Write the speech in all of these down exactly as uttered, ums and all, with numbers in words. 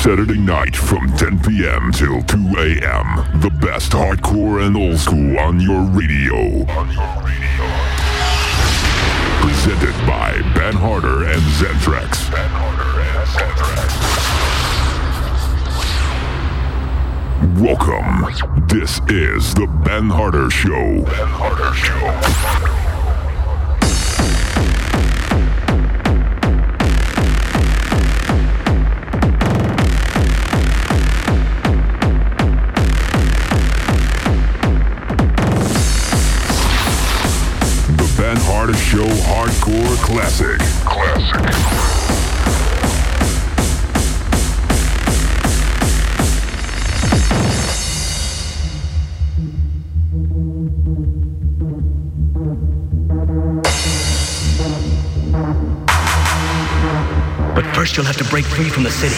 Saturday night from ten p.m. till two a.m. The best hardcore and old school on your radio. On your radio. Presented by Ben Harder and Zentrax. Ben Harder and Zentrax. Welcome. This is the Ben Harder Show. Ben Harder Show. Ben Harder Show Hardcore Classic. Classic. But first you'll have to break free from the city.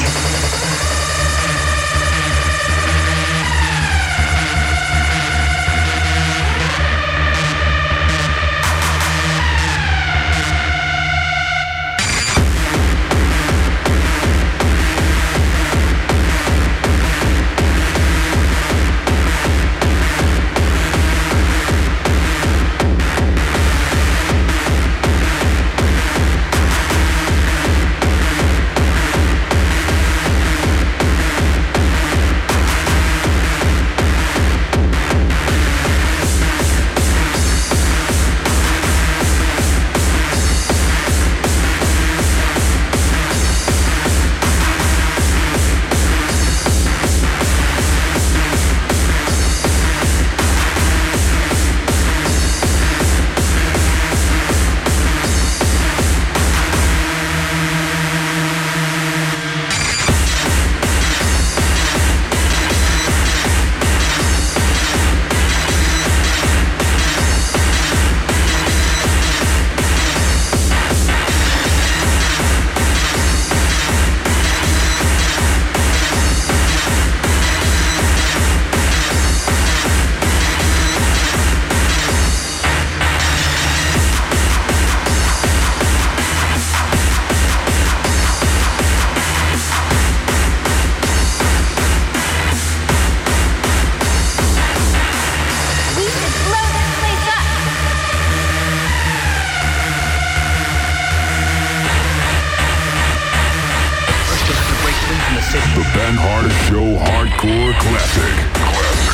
The Ben Harder Show Hardcore Classic. Classic.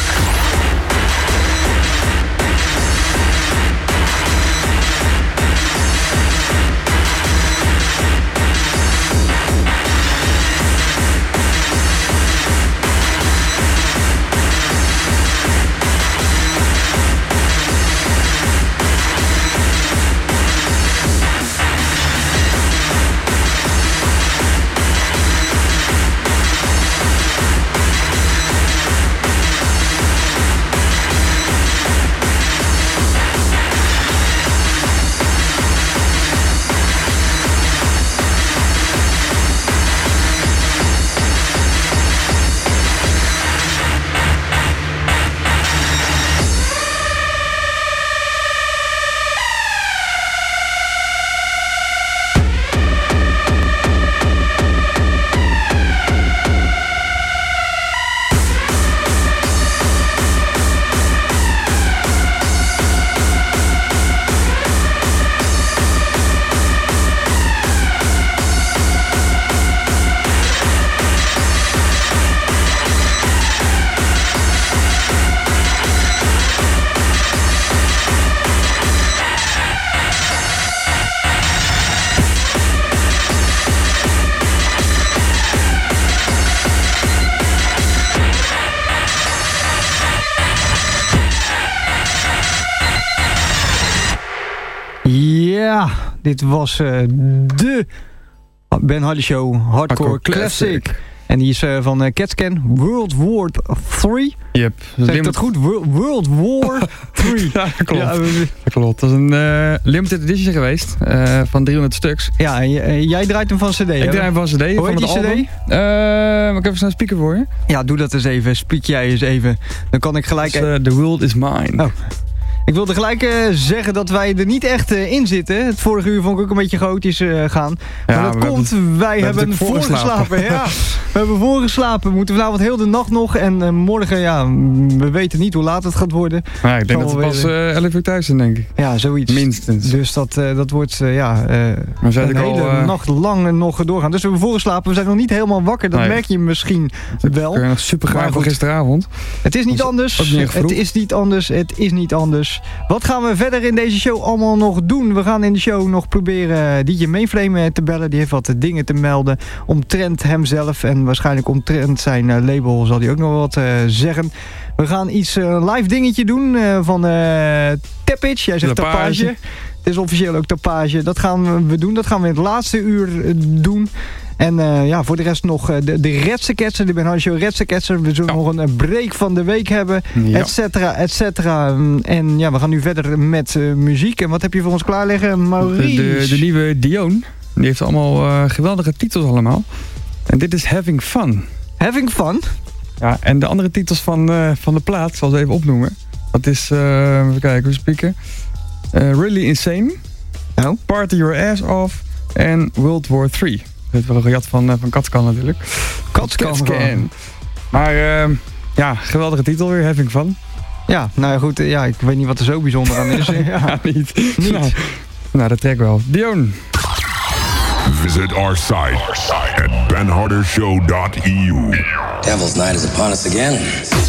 Ja, dit was uh, de Ben Harder Show Hardcore, Hardcore Classic. Classic. En die is uh, van uh, CatScan World War drie. Yep. Zeg ik dat goed? World, World War drie. Ja, dat klopt. Ja, we... dat klopt. Dat is een uh, limited edition geweest. Uh, van driehonderd stuks. Ja, en j- jij draait hem van cd, hè? Ik draai hem van cd. Hoe van heet die het album. cd? Uh, ik heb even een speaker voor je. Ja, doe dat eens even. Speak jij eens even. Dan kan ik gelijk... Dus, uh, The World Is Mine. Oh. Ik wilde gelijk uh, zeggen dat wij er niet echt uh, in zitten. Het vorige uur vond ik ook een beetje chaotisch uh, gaan. Ja, maar dat we komt, hebben, wij we hebben voorgeslapen. Ja, we hebben voorgeslapen. We moeten vanavond heel de nacht nog. En uh, morgen, ja, we weten niet hoe laat het gaat worden. Ja, ik denk dat we pas uh, elf uur thuis zijn, denk ik. Ja, zoiets. Minstens. Dus dat, uh, dat wordt uh, ja, uh, een hele al, uh... nacht lang nog doorgaan. Dus we hebben voorgeslapen. We zijn nog niet helemaal wakker. Dat nee. merk je misschien wel. Ik ben nog super graag van gisteravond. Het is niet anders. Niet het is niet anders. Het is niet anders. Wat gaan we verder in deze show allemaal nog doen? We gaan in de show nog proberen D J Mainframe te bellen. Die heeft wat dingen te melden omtrent hemzelf. En waarschijnlijk omtrent zijn label zal hij ook nog wat uh, zeggen. We gaan iets uh, live dingetje doen uh, van uh, Teppich. Jij zegt tapage. tapage. Het is officieel ook tapage. Dat gaan we doen. Dat gaan we in het laatste uur uh, doen. En uh, ja, voor de rest nog uh, de, de Redseketser, de Ben Hardy Show Redseketser. We zullen ja. nog een, een break van de week hebben, ja. et cetera, et cetera. En ja, we gaan nu verder met uh, muziek. En wat heb je voor ons klaarleggen, Maurice? De, de, de nieuwe Dion, die heeft allemaal uh, geweldige titels allemaal. En dit is Having Fun. Having Fun? Ja, en de andere titels van, uh, van de plaat, zal ik even opnoemen. Dat is, uh, even kijken, hoe spieken. Uh, Really Insane, oh. Party Your Ass Off en World War three. Dit is wel een gejat van, uh, van Katskan natuurlijk. Katskan. Maar uh, ja, geweldige titel weer, Having Fun. Ja, nou ja, goed, ja, ik weet niet wat er zo bijzonder aan is. ja, ja, niet. niet. Nou, nou, dat trek wel. Dion. Visit our site, our site at ben harder show dot e u. Devil's Night is upon us again.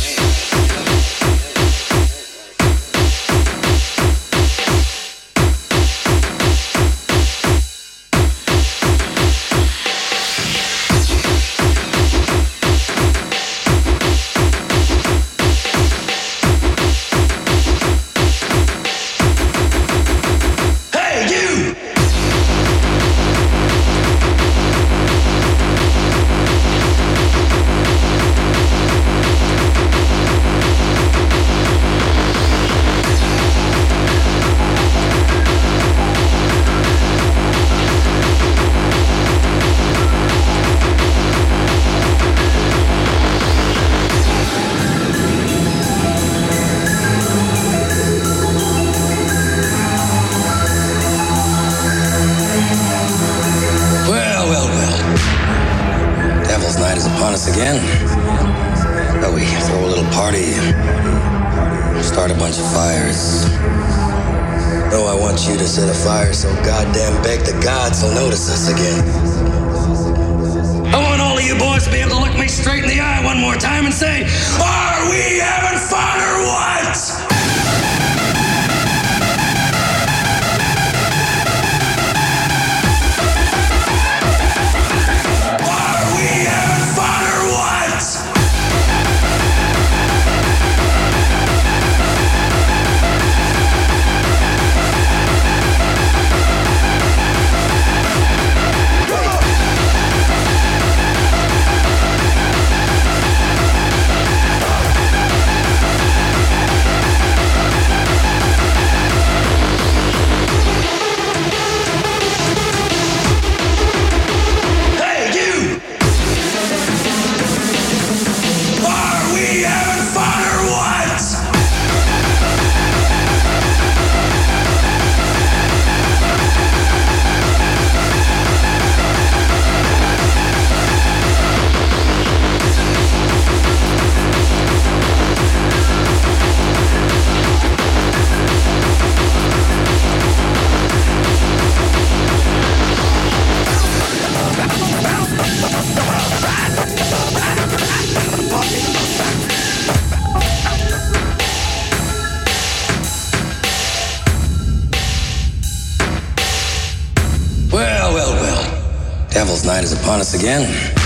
Devil's Night is upon us again.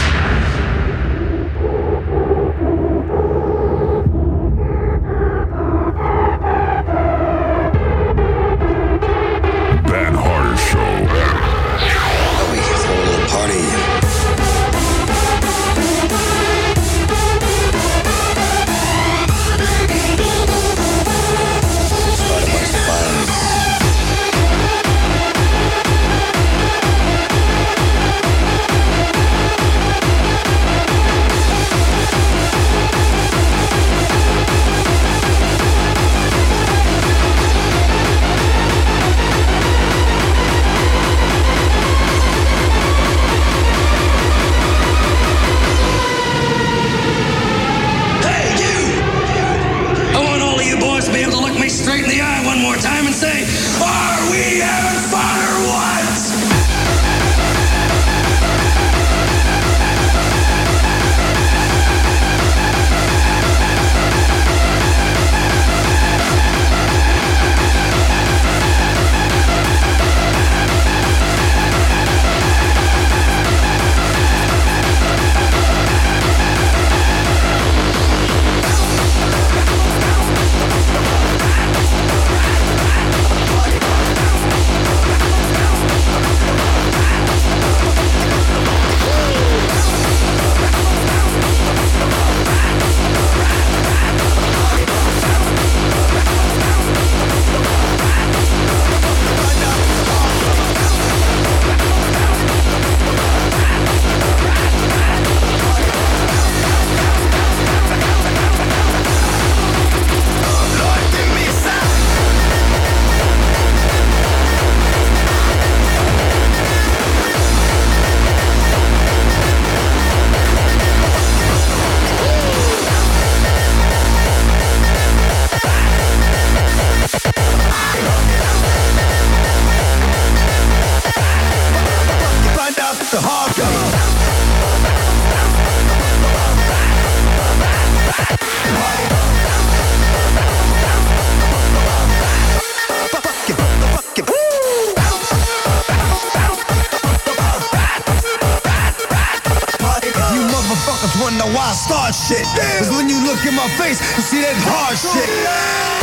Ben Harder Show. Oh, we can throw a little party. Start a bunch of fires. straight in the eye one more time and say, are we having fun or what? Shit. Cause when you look in my face, you see that hard shit.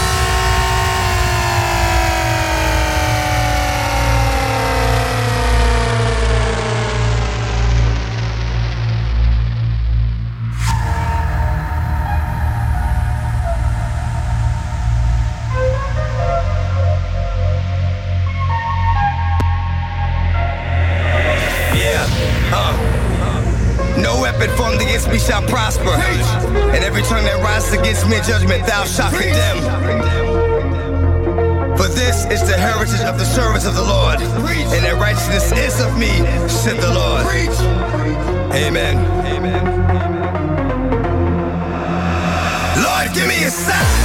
We shall prosper, and every tongue that rises against me in judgment thou shalt condemn. For this is the heritage of the servants of the Lord, and their righteousness is of me, said the Lord. Amen. Amen. Lord, give me a sign.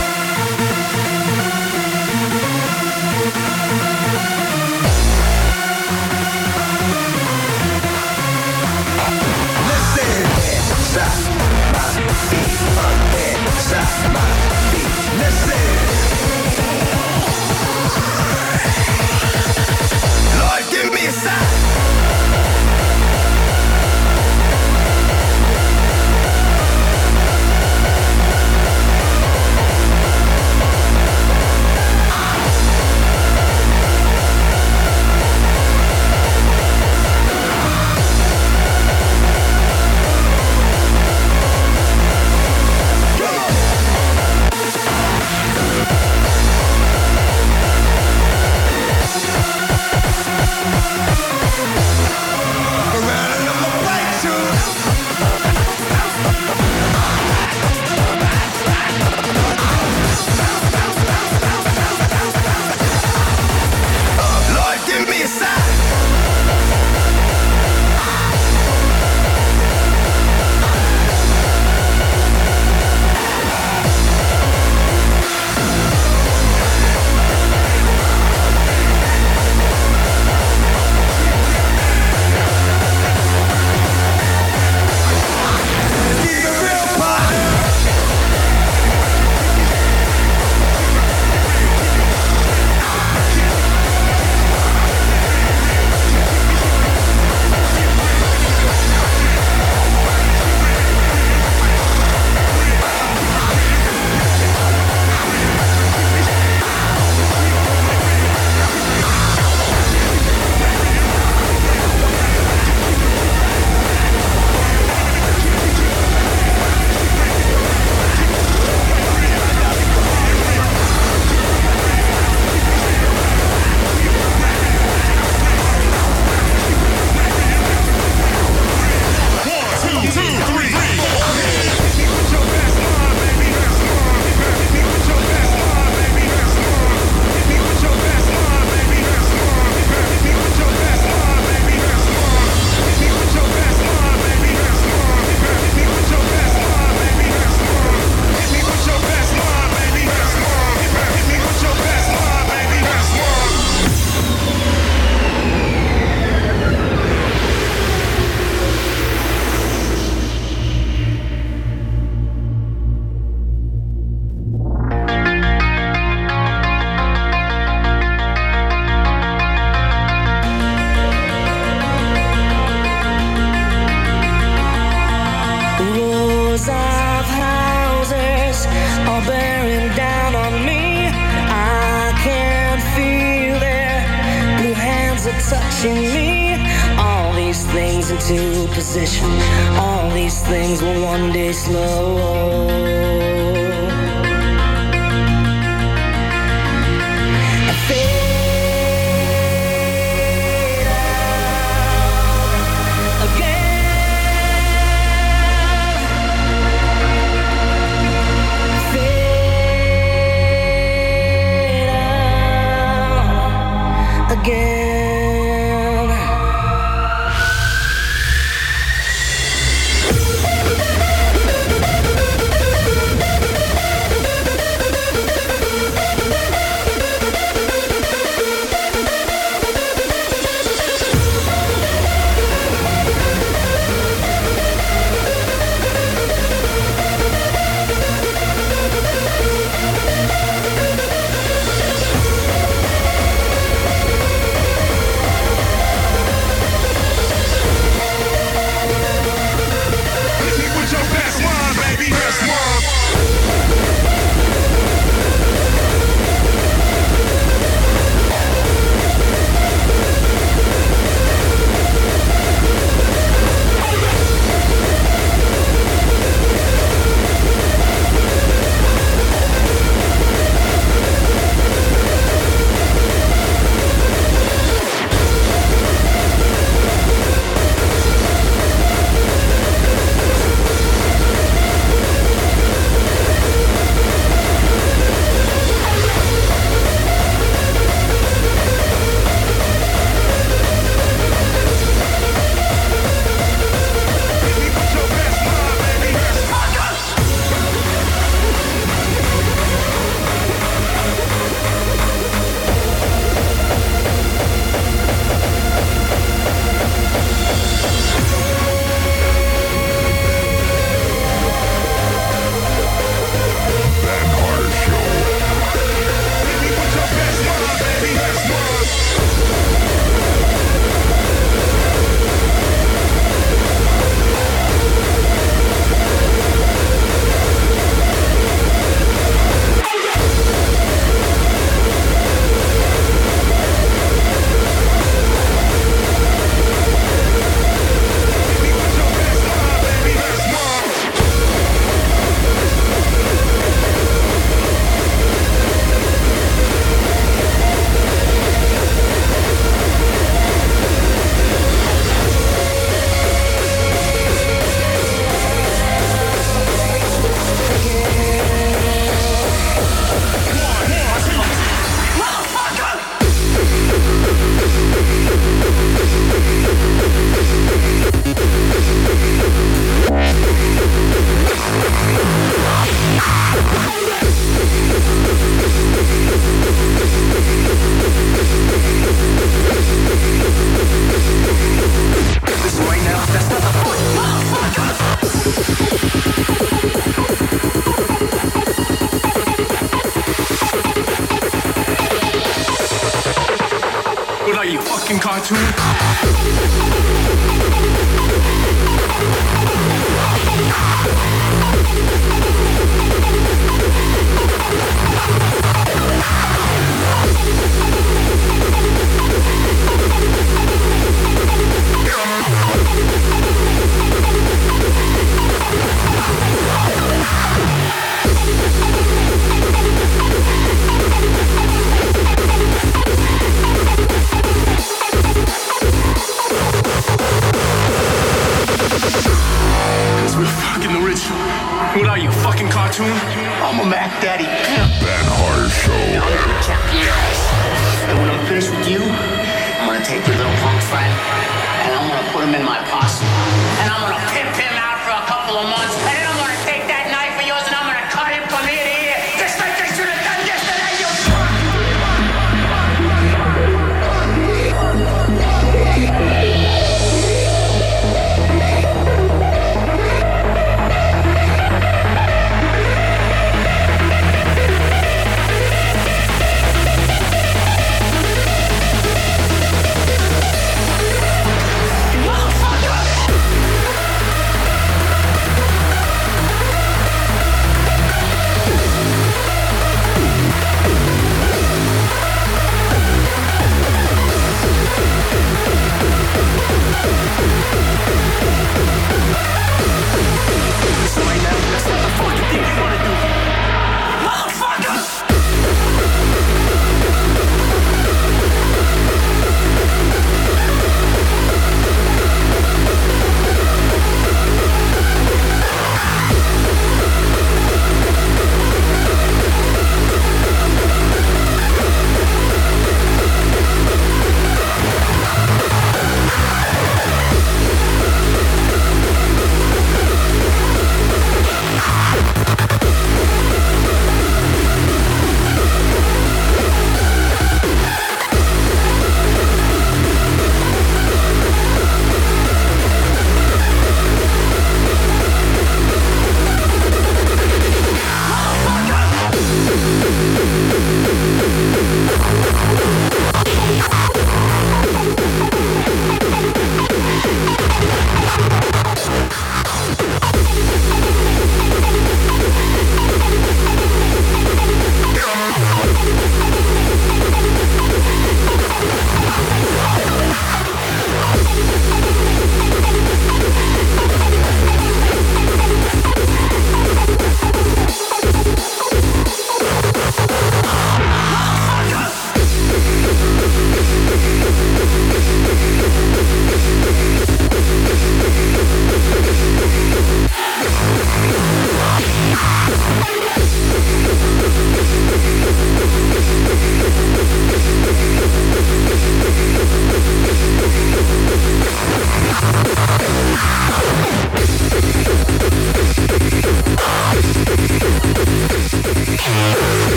Lord, give me a sign. into position. All these things will one day slow. I fade out again. Fade out again.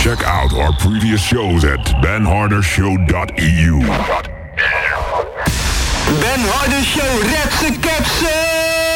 Check out our previous shows at ben harder show dot e u. Ben Harder Show, Redse Ketsen!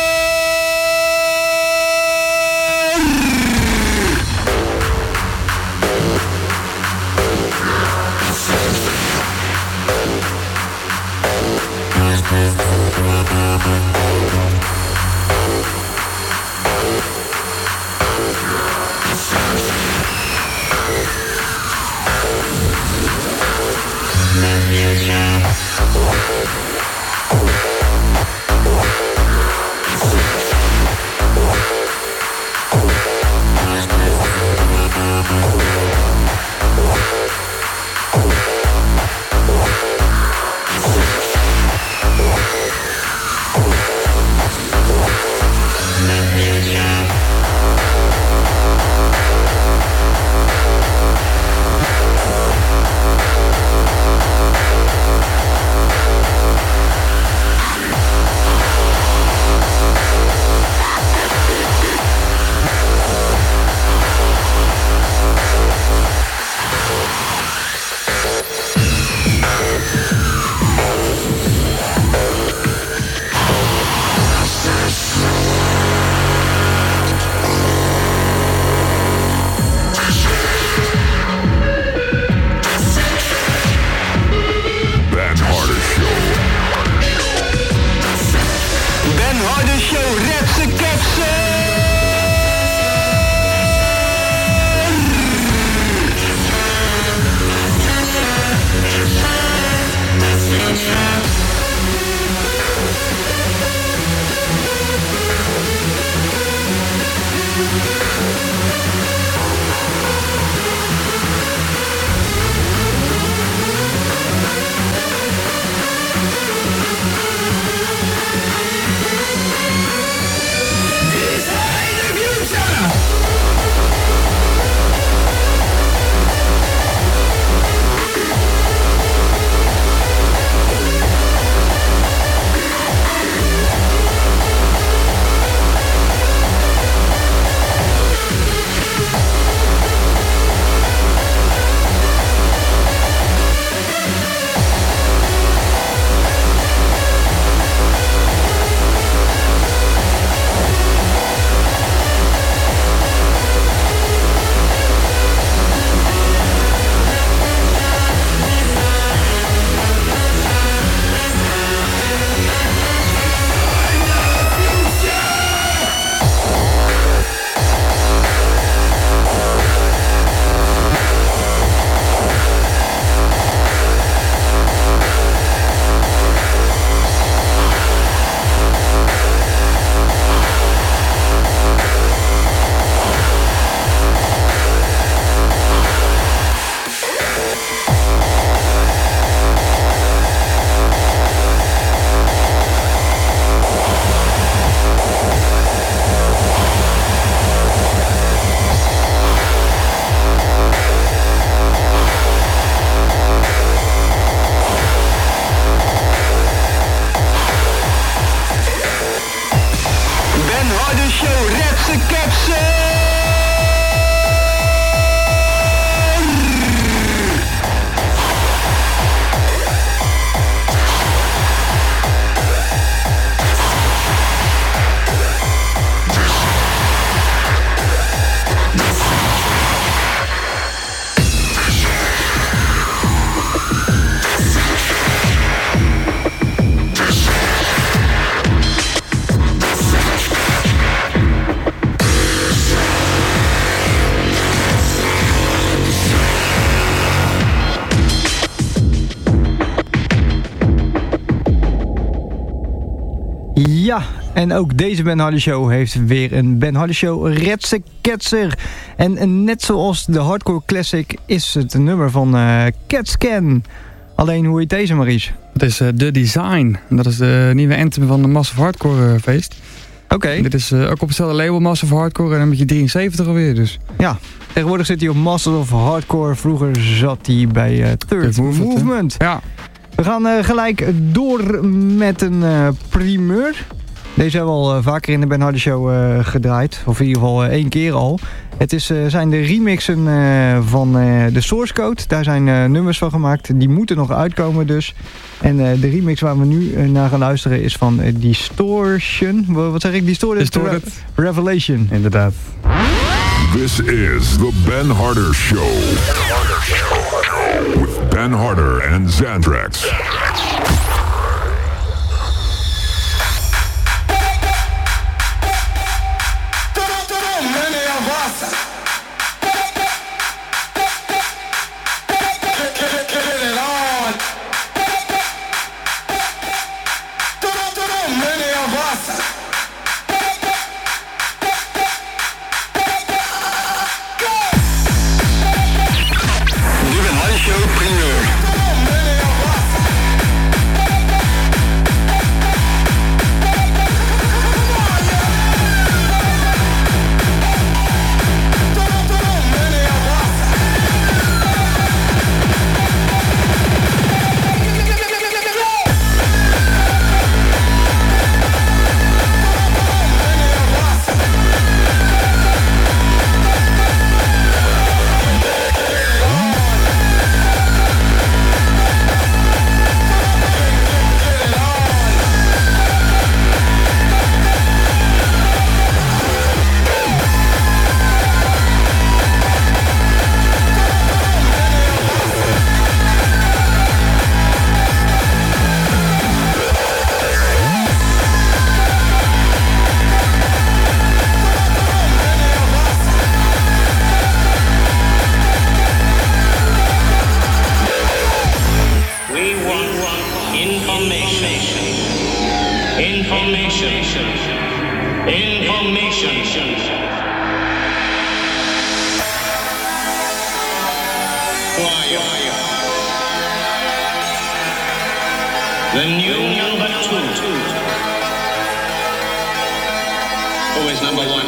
Ja, en ook deze Ben Hardy Show heeft weer een Ben Hardy Show Redse Ketser. En net zoals de Hardcore Classic is het een nummer van uh, CatScan. Alleen hoe heet deze, Maurice? Het is uh, The Design. Dat is de nieuwe anthem van de Massive Hardcore uh, feest. Oké. Okay. Dit is uh, ook op hetzelfde label Massive Hardcore en dan met je drieënzeventig alweer dus. Ja, tegenwoordig zit hij op Massive Hardcore. Vroeger zat hij bij uh, Third Movement. Movement. Ja. We gaan uh, gelijk door met een uh, primeur. Deze hebben we al uh, vaker in de Ben Hardy Show uh, gedraaid. Of in ieder geval uh, één keer al. Het is, uh, zijn de remixen uh, van uh, de source code. Daar zijn uh, nummers van gemaakt. Die moeten nog uitkomen dus. En uh, de remix waar we nu uh, naar gaan luisteren is van uh, Distortion. Wat zeg ik? Distorted, Distorted. Re- Revelation. Inderdaad. This is the Ben Harder Show. Ben Harder Show. With Ben Harder and Xandrax. The new number two. Who is number one?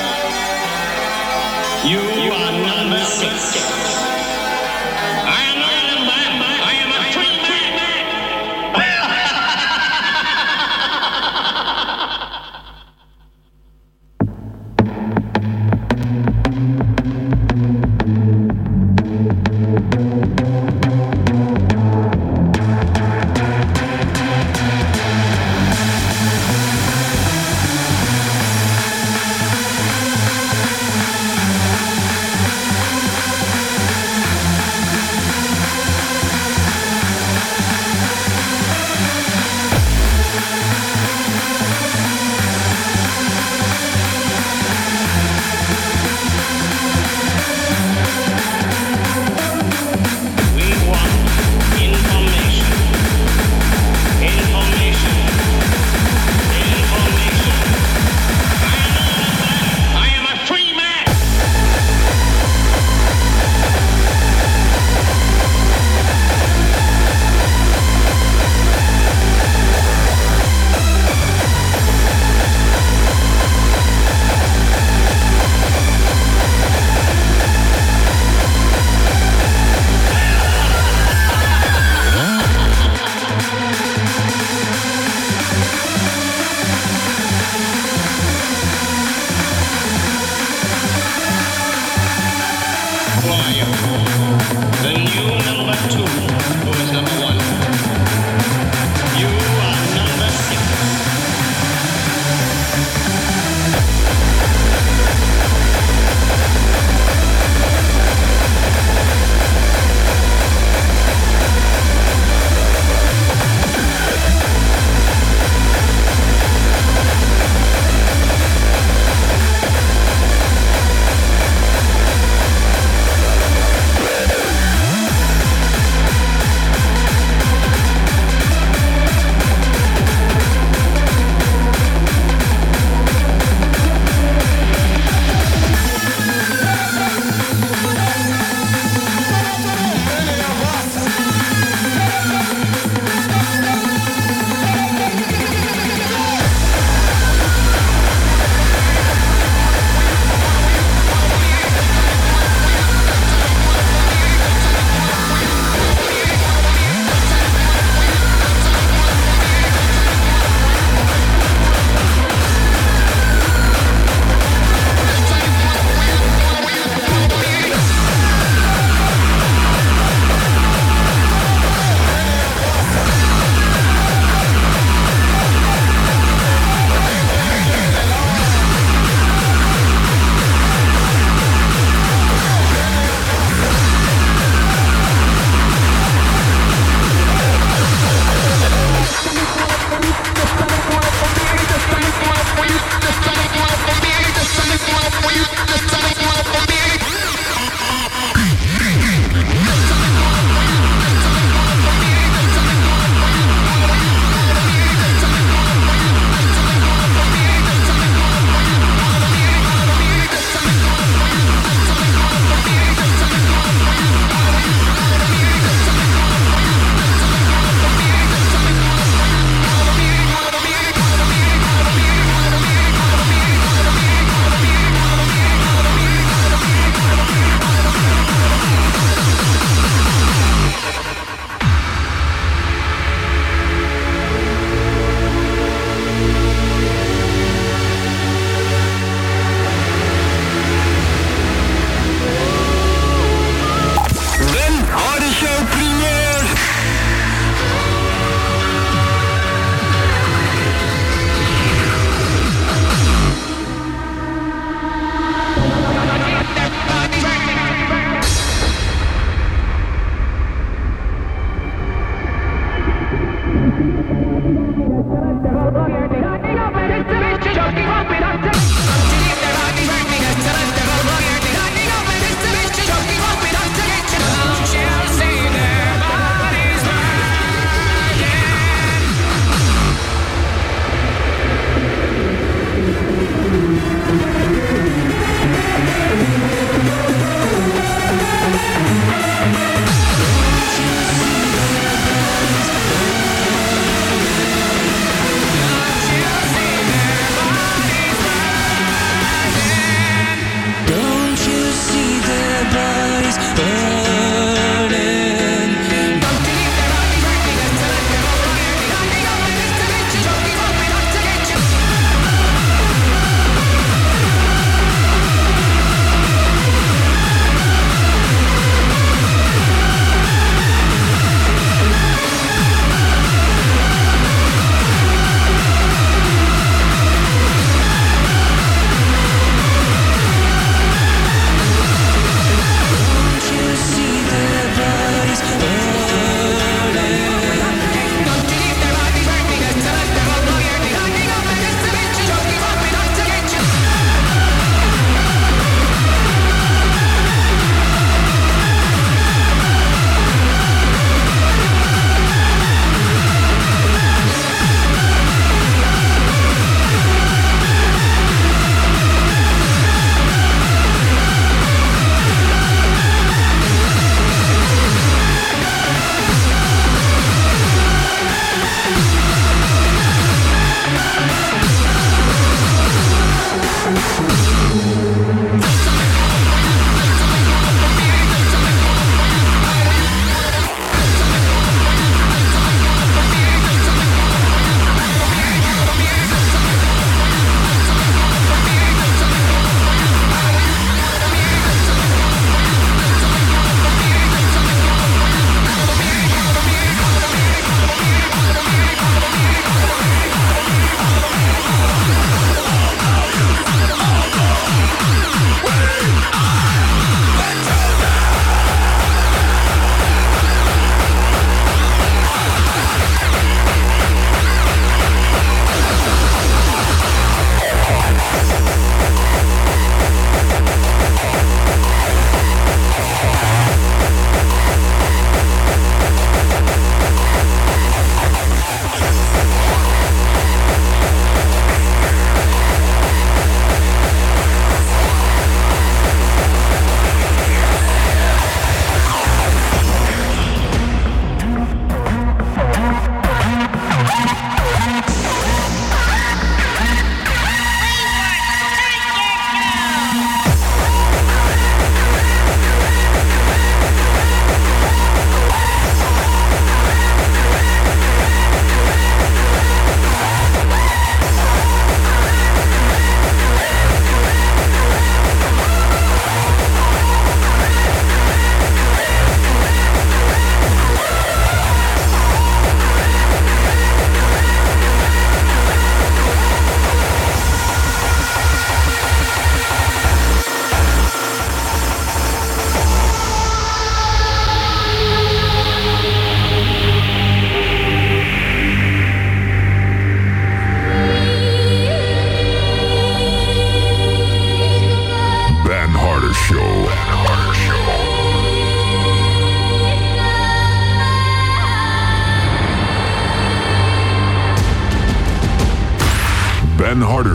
You are number six. I am not a number. I am a free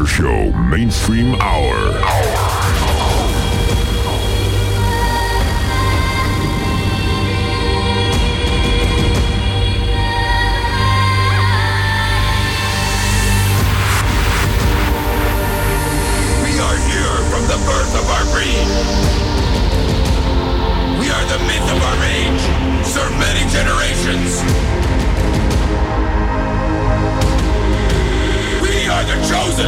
After Show Mainstream Hour. We are here from the birth of our breed. We are the myth of our age, served many generations. We are the chosen.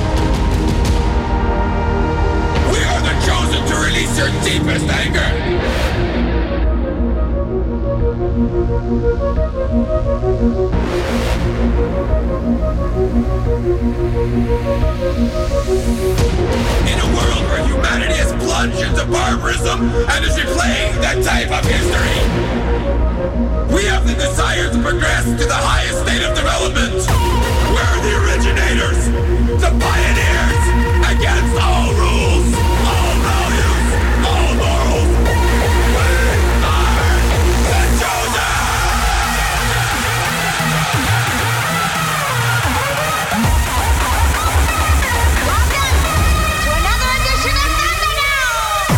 We are the chosen to release your deepest anger. In a world where humanity has plunged into barbarism and is replaying that type of history, we have the desire to progress to the highest state of development. We're the originators, the pioneers, against all rules, all values, all morals. We are the chosen! Welcome to another edition of Thunderdome!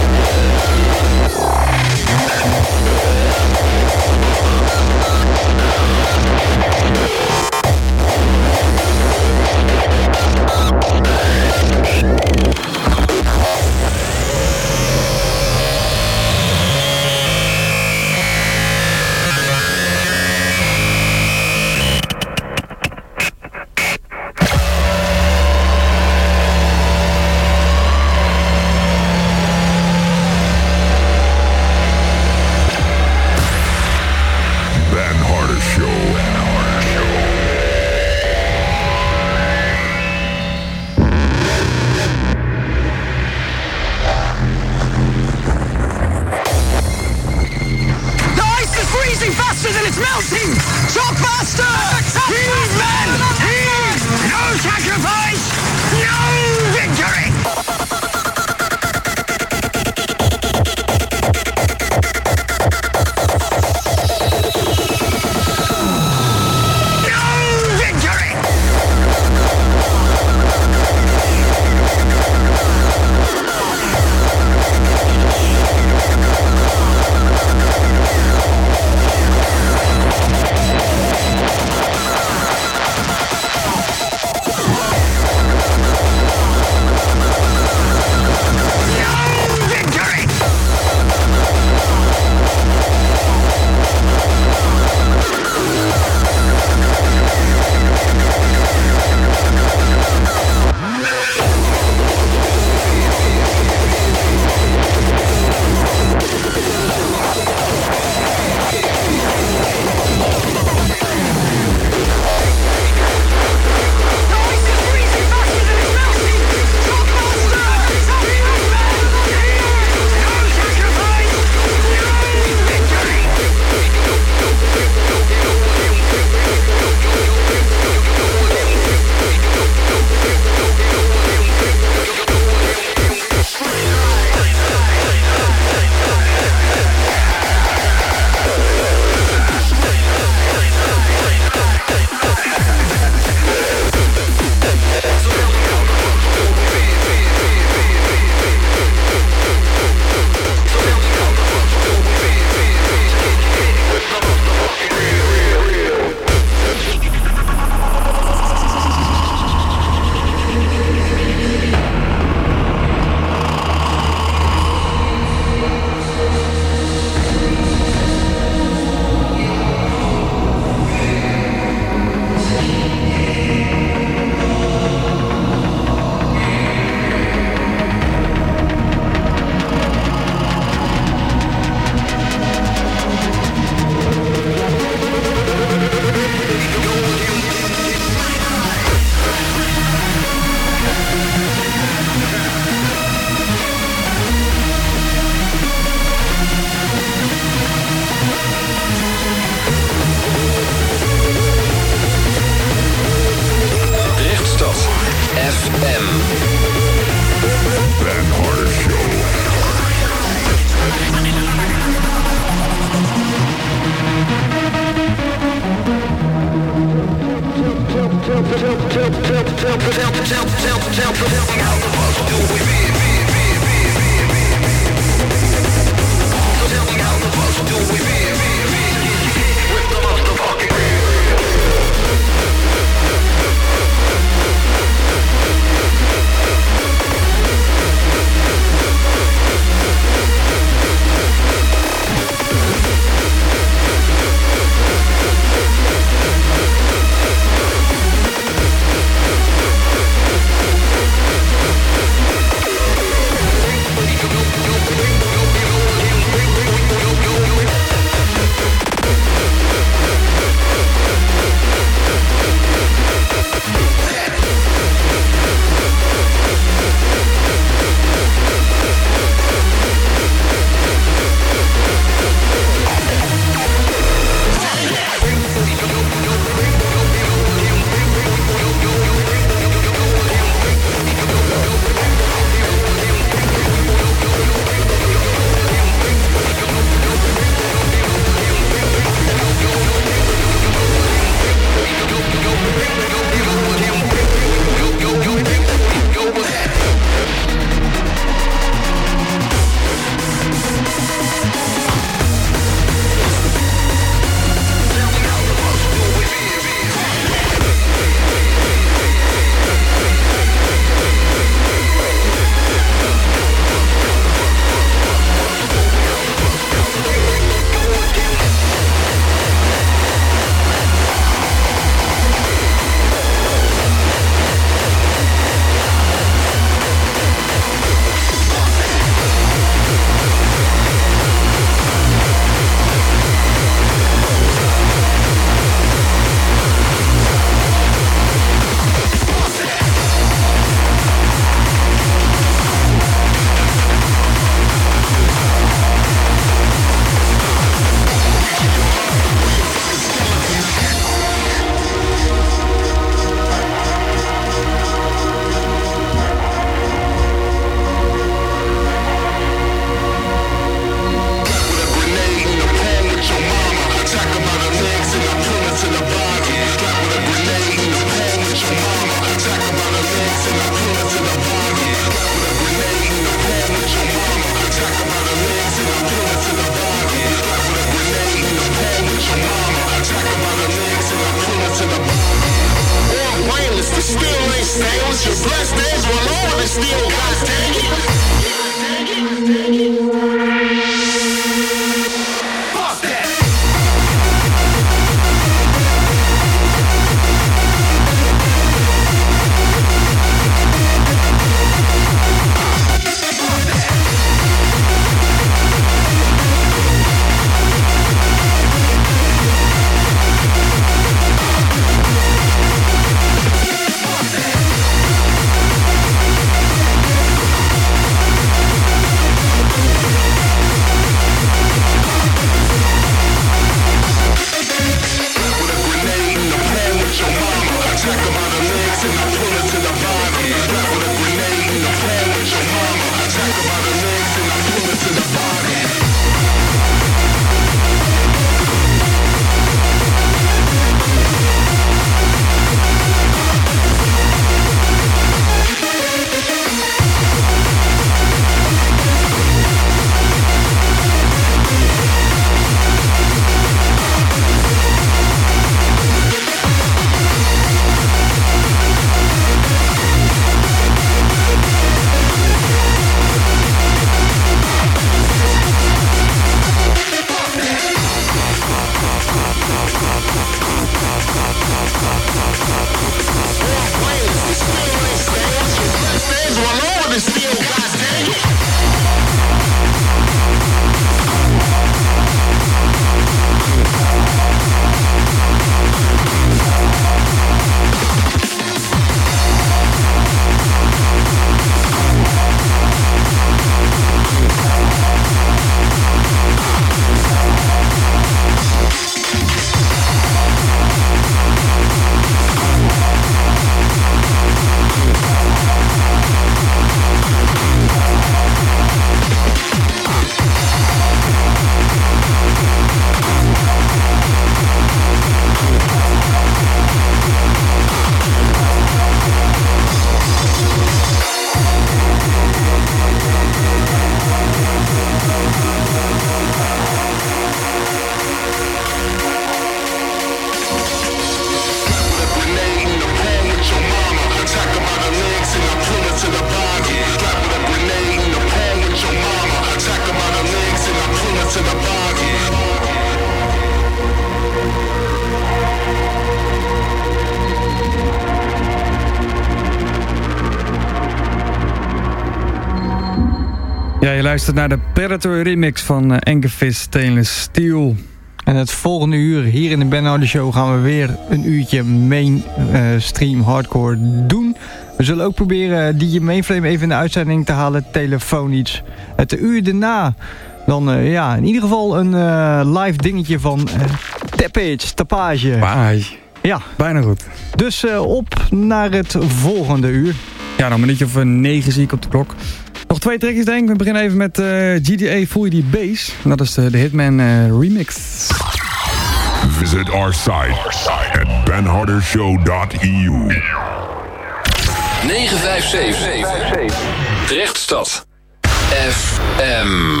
Ja, je luistert naar de Predator remix van uh, Enkervis Stainless Steel. En het volgende uur hier in de Ben Hardy Show gaan we weer een uurtje mainstream uh, hardcore doen. We zullen ook proberen D J Mainflame even in de uitzending te halen, telefonisch. Het uur daarna, dan uh, ja, in ieder geval een uh, live dingetje van uh, Tapage, Tapage. Tapage. Ja. Bijna goed. Dus uh, op naar het volgende uur. Ja, nou een minuutje of negen zie ik op de klok. Nog twee trekjes denk ik. We beginnen even met uh, G D A Voel Je Die Bass. Dat is de, de Hitman uh, remix. Visit our site at ben harder show dot e u. negen vijf zeven Drechtstad F M.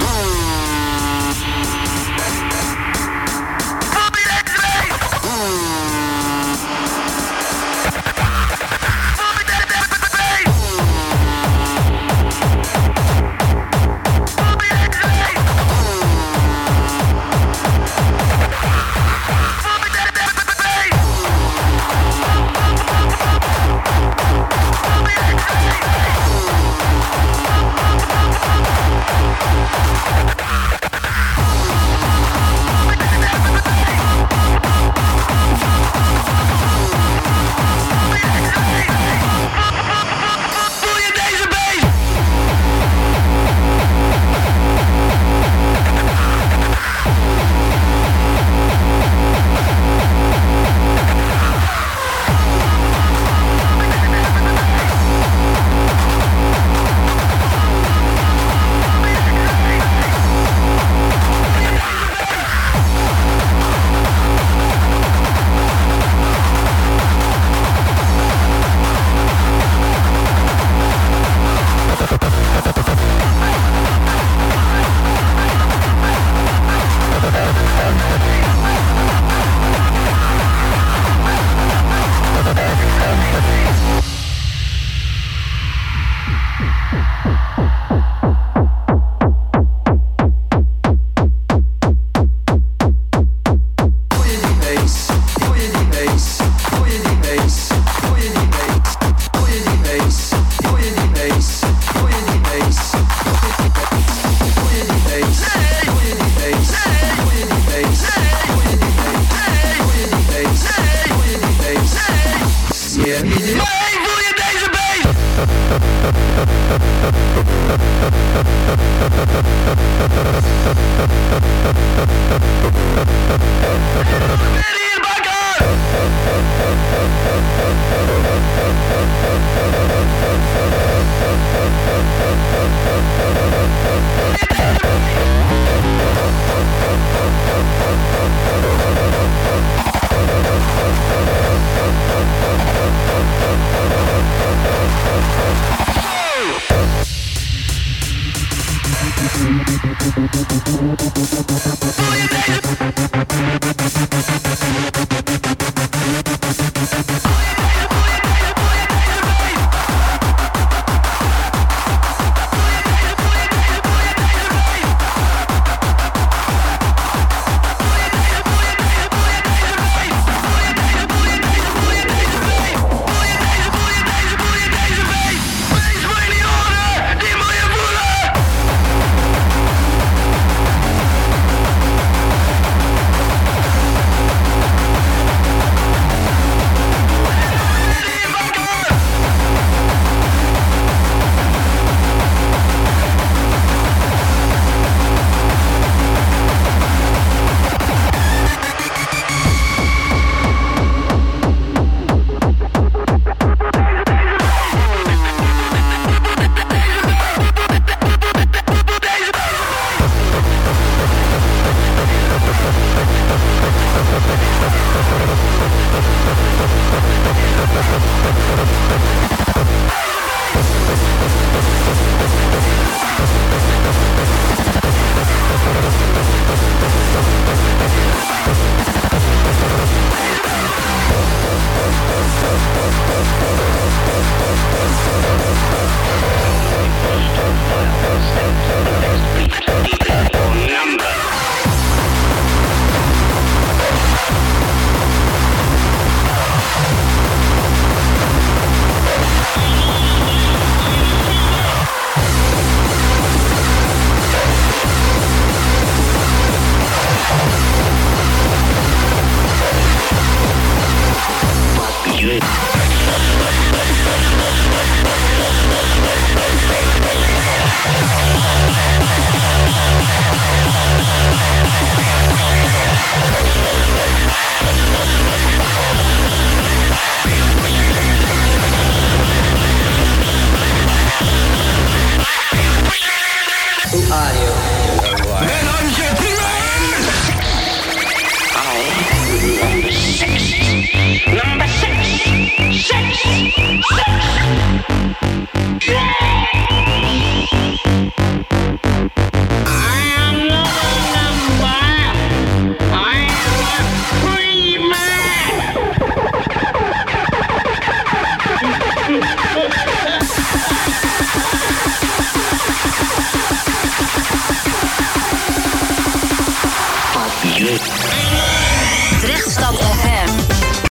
We'll be right back.